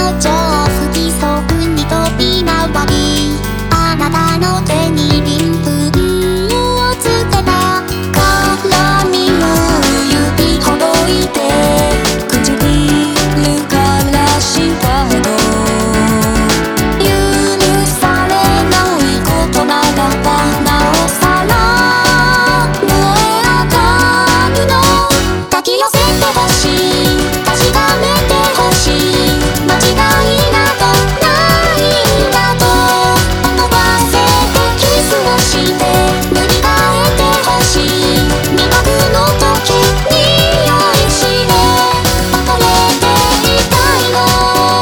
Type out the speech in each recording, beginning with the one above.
の超不規則に飛び回り、あなたの手に鱗粉をつけた絡みを指ほどいて、唇からしワード、許されないことならばなおさら燃え上がるの。抱き寄せてほしい、確かめてほしい、間違いなどないんだと思わせてキスをして塗り替えてほしい。未覚の時に酔いしれ溺れていたいの。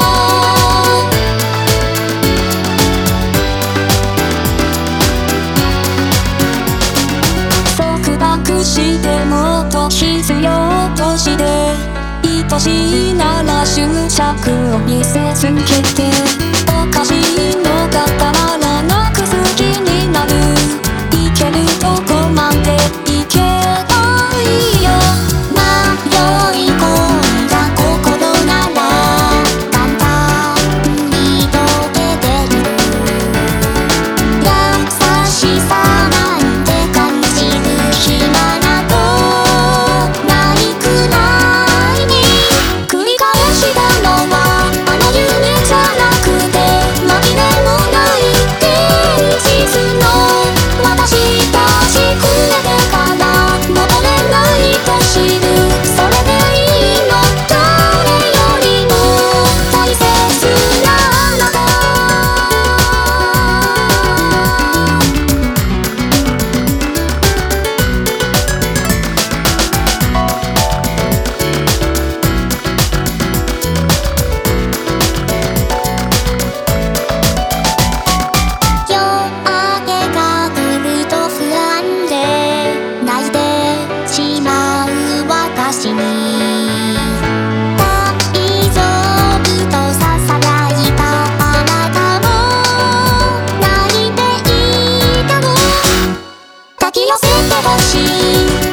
束縛してもっと必要として愛しいなら執着を見せつけて、おかしいのがたまらなく好きになる。いけるとこまでいけばいいよ。迷い込んだ心なら簡単に溶けてる。優しさなんて感じる暇などないくらいに、繰り返したのはあの夢じゃなくて紛れもない現実の。私たちくれてから戻れないと知る。それでいいの、誰よりも大切なあなた。夜明けが来ると不安で泣いてしまう私に、大丈夫とささやいたあなたも泣いていたの。抱き寄せてほしい、